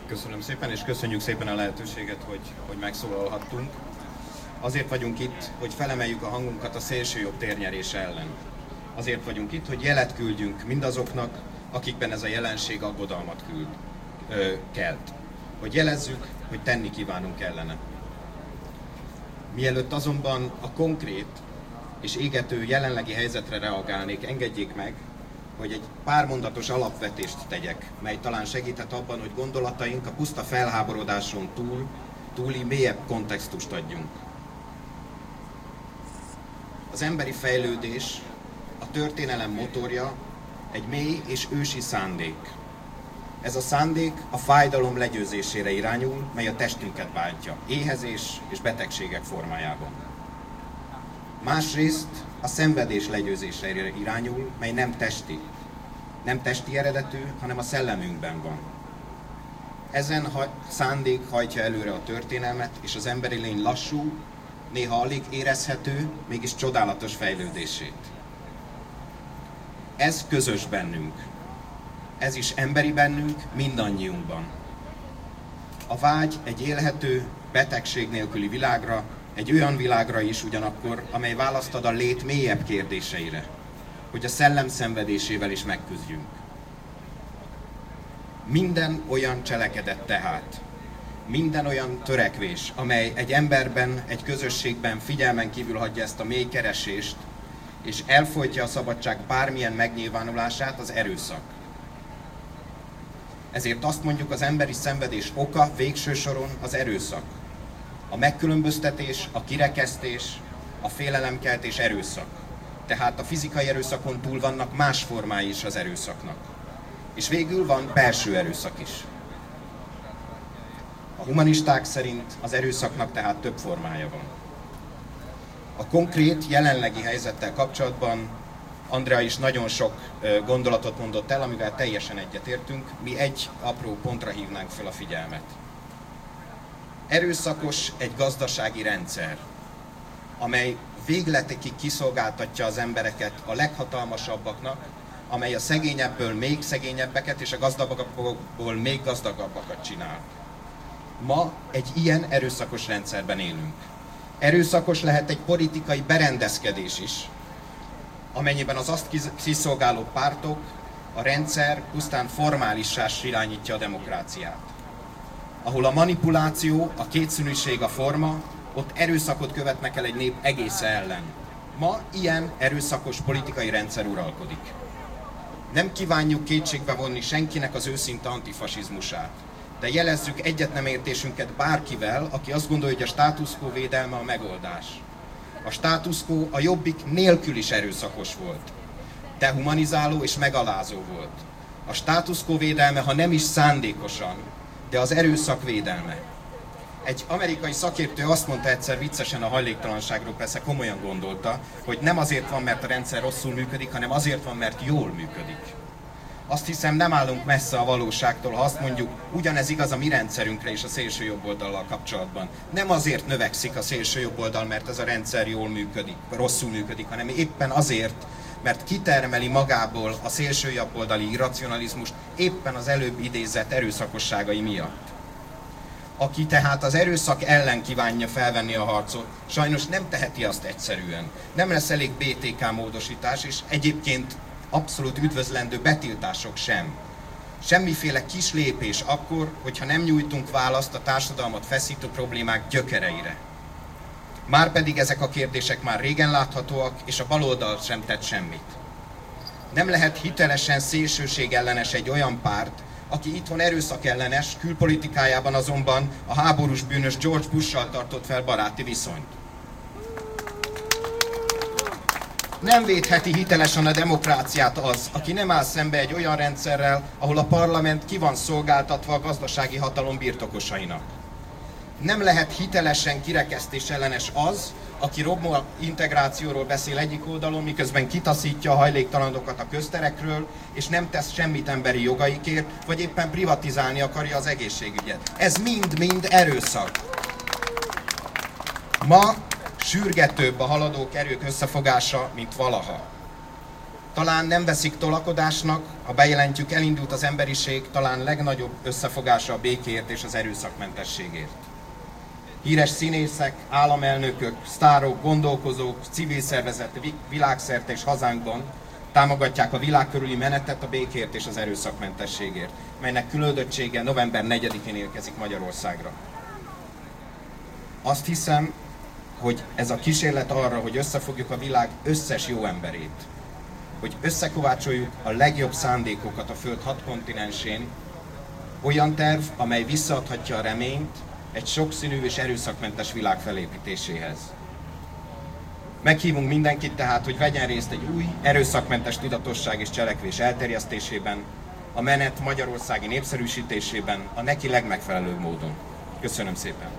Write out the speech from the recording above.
Köszönöm szépen, és köszönjük szépen a lehetőséget, hogy megszólalhattunk. Azért vagyunk itt, hogy felemeljük a hangunkat a szélsőjobb térnyerése ellen. Azért vagyunk itt, hogy jelet küldjünk mindazoknak, akikben ez a jelenség aggodalmat kelt. Hogy jelezzük, hogy tenni kívánunk ellene. Mielőtt azonban a konkrét és égető jelenlegi helyzetre reagálnék, engedjék meg, hogy egy pár mondatos alapvetést tegyek, mely talán segíthet abban, hogy gondolataink a puszta felháborodáson túli mélyebb kontextust adjunk. Az emberi fejlődés, a történelem motorja egy mély és ősi szándék. Ez a szándék a fájdalom legyőzésére irányul, mely a testünket bántja, éhezés és betegségek formájában. Másrészt a szenvedés legyőzésére irányul, mely nem testi eredetű, hanem a szellemünkben van. Ezen szándék hajtja előre a történelmet, és az emberi lény lassú, néha alig érezhető, mégis csodálatos fejlődését. Ez közös bennünk. Ez is emberi bennünk, mindannyiunkban. A vágy egy élhető, betegség nélküli világra, egy olyan világra is ugyanakkor, amely választ ad a lét mélyebb kérdéseire, hogy a szellem szenvedésével is megküzdjünk. Minden olyan cselekedet tehát, minden olyan törekvés, amely egy emberben, egy közösségben figyelmen kívül hagyja ezt a mély keresést, és elfojtja a szabadság bármilyen megnyilvánulását, az erőszak. Ezért azt mondjuk, az emberi szenvedés oka végső soron az erőszak. A megkülönböztetés, a kirekesztés, a félelemkeltés erőszak. Tehát a fizikai erőszakon túl vannak más formái is az erőszaknak. És végül van belső erőszak is. A humanisták szerint az erőszaknak tehát több formája van. A konkrét, jelenlegi helyzettel kapcsolatban Andrea is nagyon sok gondolatot mondott el, amivel teljesen egyetértünk, mi egy apró pontra hívnánk fel a figyelmet. Erőszakos egy gazdasági rendszer, amely végletekig kiszolgáltatja az embereket a leghatalmasabbaknak, amely a szegényebből még szegényebbeket és a gazdagabbakból még gazdagabbakat csinál. Ma egy ilyen erőszakos rendszerben élünk. Erőszakos lehet egy politikai berendezkedés is, amennyiben az azt kiszolgáló pártok, a rendszer pusztán formálissá irányítja a demokráciát. Ahol a manipuláció, a kétszínűség a forma, ott erőszakot követnek el egy nép egésze ellen. Ma ilyen erőszakos politikai rendszer uralkodik. Nem kívánjuk kétségbe vonni senkinek az őszinte antifasizmusát, de jelezzük egyetnemértésünket bárkivel, aki azt gondolja, hogy a status quo védelme a megoldás. A status quo a Jobbik nélkül is erőszakos volt, dehumanizáló és megalázó volt. A status quo védelme, ha nem is szándékosan, de az erőszak védelme. Egy amerikai szakértő azt mondta egyszer viccesen a hajléktalanságról, persze komolyan gondolta, hogy nem azért van, mert a rendszer rosszul működik, hanem azért van, mert jól működik. Azt hiszem, nem állunk messze a valóságtól, ha azt mondjuk, ugyanez igaz a mi rendszerünkre és a szélső jobboldallal kapcsolatban. Nem azért növekszik a szélső jobboldal, mert ez a rendszer jól működik, rosszul működik, hanem éppen azért, mert kitermeli magából a szélső jobboldali irracionalizmust éppen az előbb idézett erőszakosságai miatt. Aki tehát az erőszak ellen kívánja felvenni a harcot, sajnos nem teheti azt egyszerűen. Nem lesz elég BTK módosítás, és egyébként abszolút üdvözlendő betiltások sem. Semmiféle kis lépés akkor, hogyha nem nyújtunk választ a társadalmat feszítő problémák gyökereire. Márpedig ezek a kérdések már régen láthatóak, és a baloldal sem tett semmit. Nem lehet hitelesen szélsőségellenes egy olyan párt, aki itthon erőszakellenes, külpolitikájában azonban a háborús bűnös George Bush-sal tartott fel baráti viszonyt. Nem védheti hitelesen a demokráciát az, aki nem áll szembe egy olyan rendszerrel, ahol a parlament ki van szolgáltatva a gazdasági hatalom birtokosainak. Nem lehet hitelesen kirekesztés ellenes az, aki roma integrációról beszél egyik oldalon, miközben kitaszítja a hajléktalanokat a közterekről, és nem tesz semmit emberi jogaikért, vagy éppen privatizálni akarja az egészségügyet. Ez mind-mind erőszak. Ma sürgetőbb a haladók erők összefogása, mint valaha. Talán nem veszik tolakodásnak, ha bejelentjük, elindult az emberiség talán legnagyobb összefogása a békéért és az erőszakmentességért. Híres színészek, államelnökök, sztárok, gondolkozók, civil szervezetek világszerte és hazánkban támogatják a világ körüli menetet a békért és az erőszakmentességért, melynek küldöttsége november 4-én érkezik Magyarországra. Azt hiszem, hogy ez a kísérlet arra, hogy összefogjuk a világ összes jó emberét, hogy összekovácsoljuk a legjobb szándékokat a Föld 6 kontinensén, olyan terv, amely visszaadhatja a reményt egy sokszínű és erőszakmentes világ felépítéséhez. Meghívunk mindenkit tehát, hogy vegyen részt egy új, erőszakmentes tudatosság és cselekvés elterjesztésében, a menet magyarországi népszerűsítésében a neki legmegfelelőbb módon. Köszönöm szépen!